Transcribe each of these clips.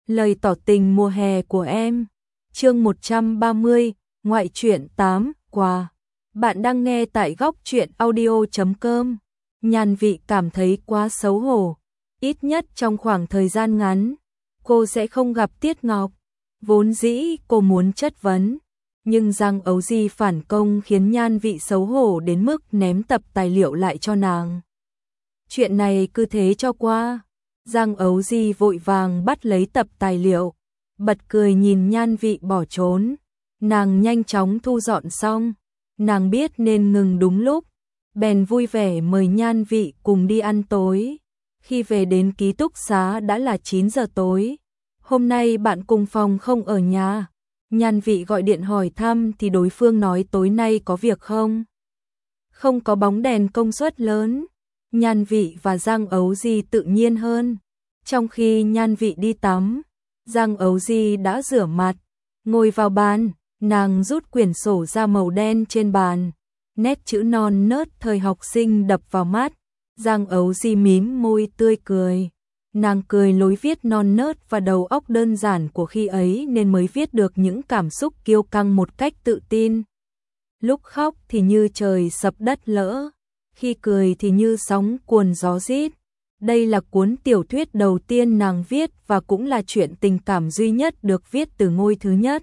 Lời tỏ tình mùa hè của em. Chương 130, ngoại truyện 8, quà. Bạn đang nghe tại góc truyện audio.com. Nhan Vị cảm thấy quá xấu hổ. Ít nhất trong khoảng thời gian ngắn, cô sẽ không gặp Tiết Ngọc. Vốn dĩ cô muốn chất vấn, nhưng Giang Ấu Di phản công khiến Nhan Vị xấu hổ đến mức ném tập tài liệu lại cho nàng. Chuyện này cứ thế cho qua. Giang Ấu Di vội vàng bắt lấy tập tài liệu, bật cười nhìn Nhan Vị bỏ trốn. Nàng nhanh chóng thu dọn xong, nàng biết nên ngừng đúng lúc, bèn vui vẻ mời Nhan Vị cùng đi ăn tối. Khi về đến ký túc xá đã là 9 giờ tối. Hôm nay bạn cùng phòng không ở nhà. Nhan Vị gọi điện hỏi thăm thì đối phương nói tối nay có việc không? Không có bóng đèn công suất lớn. Nhan Vị và Giang Ấu Di tự nhiên hơn. Trong khi Nhan Vị đi tắm, Giang Ấu Di đã rửa mặt, ngồi vào bàn, nàng rút quyển sổ ra màu đen trên bàn. Nét chữ non nớt thời học sinh đập vào mắt. Giang Ấu Di mím môi tươi cười. Nàng cười lối viết non nớt và đầu óc đơn giản của khi ấy nên mới viết được những cảm xúc kiêu căng một cách tự tin. Lúc khóc thì như trời sập đất lỡ, khi cười thì như sóng cuồn gió rít. Đây là cuốn tiểu thuyết đầu tiên nàng viết và cũng là chuyện tình cảm duy nhất được viết từ ngôi thứ nhất.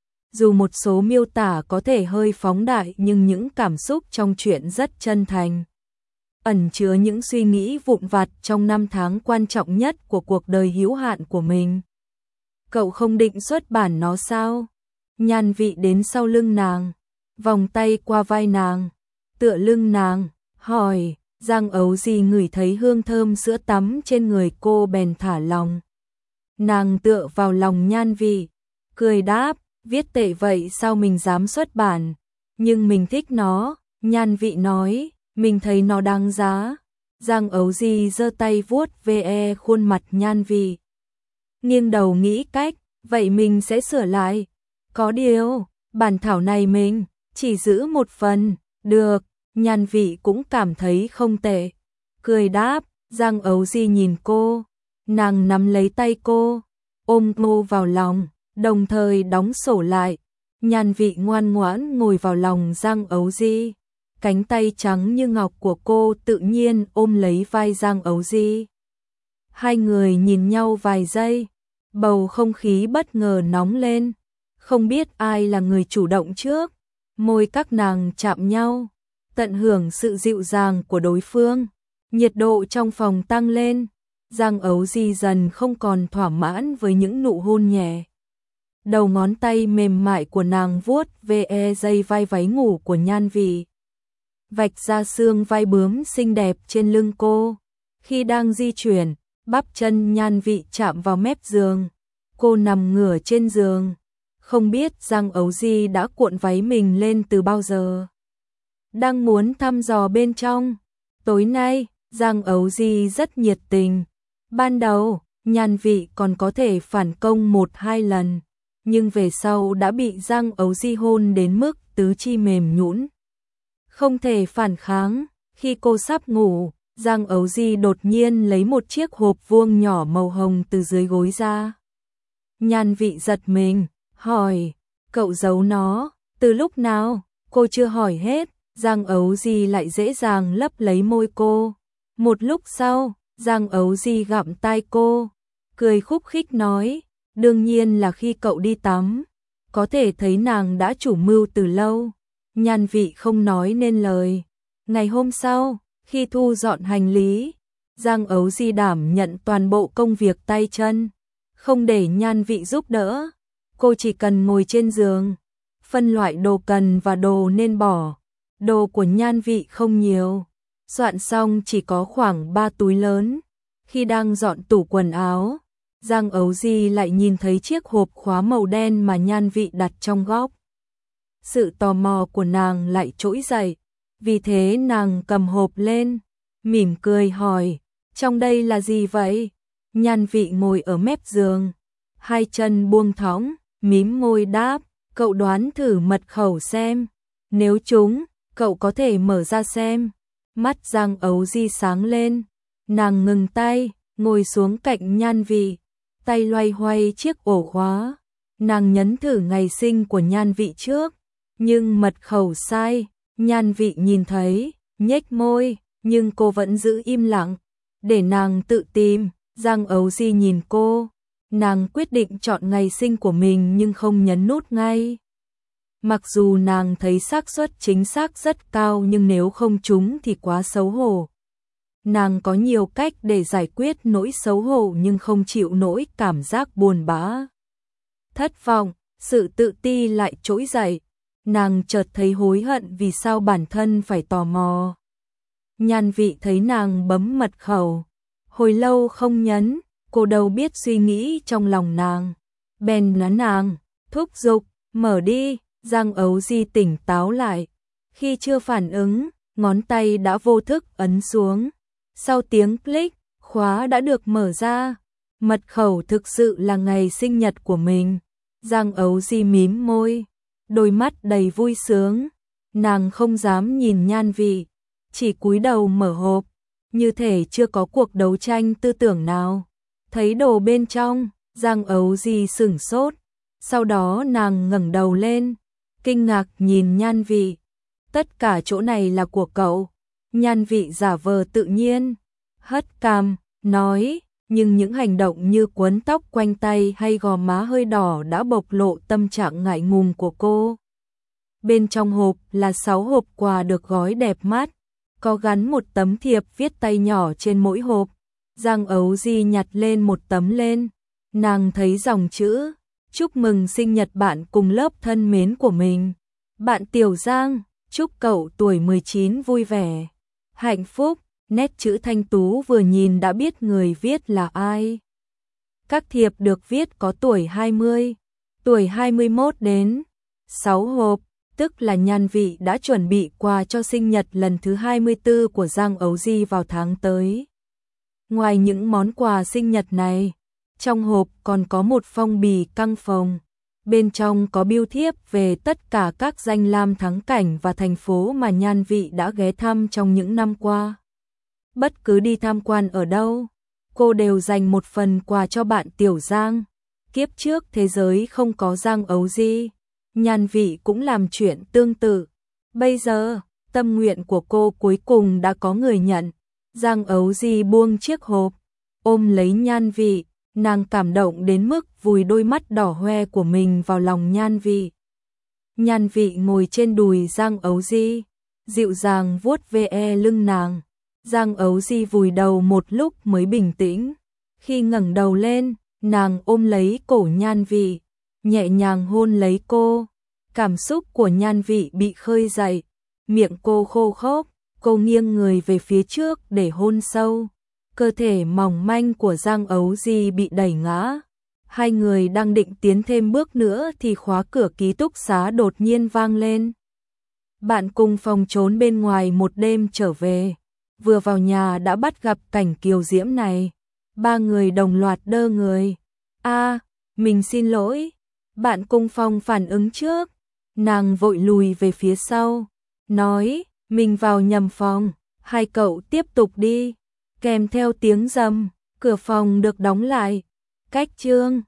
Dù một số miêu tả có thể hơi phóng đại nhưng những cảm xúc trong truyện rất chân thành, ẩn chứa những suy nghĩ vụn vặt trong năm tháng quan trọng nhất của cuộc đời hữu hạn của mình. Cậu không định xuất bản nó sao? Nhan Vị đến sau lưng nàng, vòng tay qua vai nàng, tựa lưng nàng, hỏi. Giang Ấu Di ngửi thấy hương thơm sữa tắm trên người cô bèn thả lòng. Nàng tựa vào lòng Nhan Vị, cười đáp, viết tệ vậy sao mình dám xuất bản, nhưng mình thích nó. Nhan Vị nói, mình thấy nó đáng giá. Giang Ấu Di giơ tay vuốt ve khuôn mặt Nhan Vị, nghiêng đầu nghĩ cách, vậy mình sẽ sửa lại. Có điều, bản thảo này mình chỉ giữ một phần, được. Nhan Vị cũng cảm thấy không tệ, cười đáp. Giang Ấu Di nhìn cô, nàng nắm lấy tay cô, ôm cô vào lòng, đồng thời đóng sổ lại. Nhan Vị ngoan ngoãn ngồi vào lòng Giang Ấu Di, cánh tay trắng như ngọc của cô tự nhiên ôm lấy vai Giang Ấu Di. Hai người nhìn nhau vài giây, bầu không khí bất ngờ nóng lên, không biết ai là người chủ động trước. Môi các nàng chạm nhau, tận hưởng sự dịu dàng của đối phương. Nhiệt độ trong phòng tăng lên, Giang Ấu Di dần không còn thỏa mãn với những nụ hôn nhẹ. Đầu ngón tay mềm mại của nàng vuốt ve dây vai váy ngủ của Nhan Vị, vạch ra xương vai bướm xinh đẹp trên lưng cô. Khi đang di chuyển, bắp chân Nhan Vị chạm vào mép giường. Cô nằm ngửa trên giường, không biết Giang Ấu Di đã cuộn váy mình lên từ bao giờ. Đang muốn thăm dò bên trong. Tối nay, Giang Ấu Di rất nhiệt tình. Ban đầu, Nhan Vị còn có thể phản công 1-2 lần, nhưng về sau đã bị Giang Ấu Di hôn đến mức tứ chi mềm nhũn, không thể phản kháng. Khi cô sắp ngủ, Giang Ấu Di đột nhiên lấy một chiếc hộp vuông nhỏ màu hồng từ dưới gối ra. Nhan Vị giật mình, hỏi, cậu giấu nó từ lúc nào? Cô chưa hỏi hết, Giang Ấu Di lại dễ dàng lấp lấy môi cô. Một lúc sau, Giang Ấu Di gặm tai cô, cười khúc khích nói, đương nhiên là khi cậu đi tắm. Có thể thấy nàng đã chủ mưu từ lâu. Nhan Vị không nói nên lời. Ngày hôm sau, khi thu dọn hành lý, Giang Ấu Di đảm nhận toàn bộ công việc tay chân, không để Nhan Vị giúp đỡ. Cô chỉ cần ngồi trên giường, phân loại đồ cần và đồ nên bỏ. Đồ của Nhan Vị không nhiều, soạn xong chỉ có khoảng 3 túi lớn. Khi đang dọn tủ quần áo, Giang Ấu Di lại nhìn thấy chiếc hộp khóa màu đen mà Nhan Vị đặt trong góc. Sự tò mò của nàng lại trỗi dậy, vì thế nàng cầm hộp lên, mỉm cười hỏi, trong đây là gì vậy? Nhan Vị ngồi ở mép giường, hai chân buông thõng, mím môi đáp, cậu đoán thử mật khẩu xem, nếu trúng, cậu có thể mở ra xem. Mắt Giang Ấu Di sáng lên, nàng ngừng tay, ngồi xuống cạnh Nhan Vị, tay loay hoay chiếc ổ khóa. Nàng nhấn thử ngày sinh của Nhan Vị trước, nhưng mật khẩu sai. Nhan Vị nhìn thấy, nhếch môi, nhưng cô vẫn giữ im lặng, để nàng tự tìm. Giang Ấu Di nhìn cô, nàng quyết định chọn ngày sinh của mình nhưng không nhấn nút ngay. Mặc dù nàng thấy xác suất chính xác rất cao nhưng nếu không trúng thì quá xấu hổ. Nàng có nhiều cách để giải quyết nỗi xấu hổ nhưng không chịu nổi cảm giác buồn bã. Thất vọng, sự tự ti lại trỗi dậy. Nàng chợt thấy hối hận vì sao bản thân phải tò mò. Nhan Vị thấy nàng bấm mật khẩu, hồi lâu không nhấn, cô đâu biết suy nghĩ trong lòng nàng. Bèn nắn nàng, thúc giục, mở đi. Giang Ấu Di tỉnh táo lại. Khi chưa phản ứng, ngón tay đã vô thức ấn xuống. Sau tiếng click, khóa đã được mở ra. Mật khẩu thực sự là ngày sinh nhật của mình. Giang Ấu Di mím môi, đôi mắt đầy vui sướng. Nàng không dám nhìn Nhan Vị, chỉ cúi đầu mở hộp, như thể chưa có cuộc đấu tranh tư tưởng nào. Thấy đồ bên trong, Giang Ấu Di sửng sốt. Sau đó nàng ngẩng đầu lên, kinh ngạc nhìn Nhan Vị. Tất cả chỗ này là của cậu. Nhan Vị giả vờ tự nhiên, hất cằm, nói, nhưng những hành động như quấn tóc quanh tay hay gò má hơi đỏ đã bộc lộ tâm trạng ngại ngùng của cô. Bên trong hộp là 6 hộp quà được gói đẹp mắt, có gắn một tấm thiệp viết tay nhỏ trên mỗi hộp. Giang Ấu Di nhặt lên một tấm lên, nàng thấy dòng chữ, chúc mừng sinh nhật bạn cùng lớp thân mến của mình. Bạn Tiểu Giang, chúc cậu tuổi 19 vui vẻ, hạnh phúc. Nét chữ thanh tú vừa nhìn đã biết người viết là ai. Các thiệp được viết có tuổi 20, tuổi 21 đến 6 hộp, tức là Nhan Vị đã chuẩn bị quà cho sinh nhật lần thứ 24 của Giang Ấu Di vào tháng tới. Ngoài những món quà sinh nhật này, trong hộp còn có một phong bì căng phồng. Bên trong có bưu thiếp về tất cả các danh lam thắng cảnh và thành phố mà Nhan Vị đã ghé thăm trong những năm qua. Bất cứ đi tham quan ở đâu, cô đều dành một phần quà cho bạn Tiểu Giang. Kiếp trước thế giới không có Giang Ấu Di, Nhan Vị cũng làm chuyện tương tự. Bây giờ, tâm nguyện của cô cuối cùng đã có người nhận. Giang Ấu Di buông chiếc hộp, ôm lấy Nhan Vị, nàng cảm động đến mức vùi đôi mắt đỏ hoe của mình vào lòng Nhan Vị. Nhan Vị ngồi trên đùi Giang Ấu Di, dịu dàng vuốt ve lưng nàng. Giang Ấu Di vùi đầu một lúc mới bình tĩnh. Khi ngẩng đầu lên, nàng ôm lấy cổ Nhan Vị, nhẹ nhàng hôn lấy cô. Cảm xúc của Nhan Vị bị khơi dậy, miệng cô khô khốc, cô nghiêng người về phía trước để hôn sâu. Cơ thể mỏng manh của Giang Ấu Di bị đẩy ngã. Hai người đang định tiến thêm bước nữa thì khóa cửa ký túc xá đột nhiên vang lên. Bạn cùng phòng trốn bên ngoài một đêm trở về. Vừa vào nhà đã bắt gặp cảnh kiều diễm này. Ba người đồng loạt đơ người. Mình xin lỗi. Bạn cùng phòng phản ứng trước. Nàng vội lùi về phía sau, nói, mình vào nhầm phòng, hai cậu tiếp tục đi. Kèm theo tiếng rầm, cửa phòng được đóng lại. Cách chương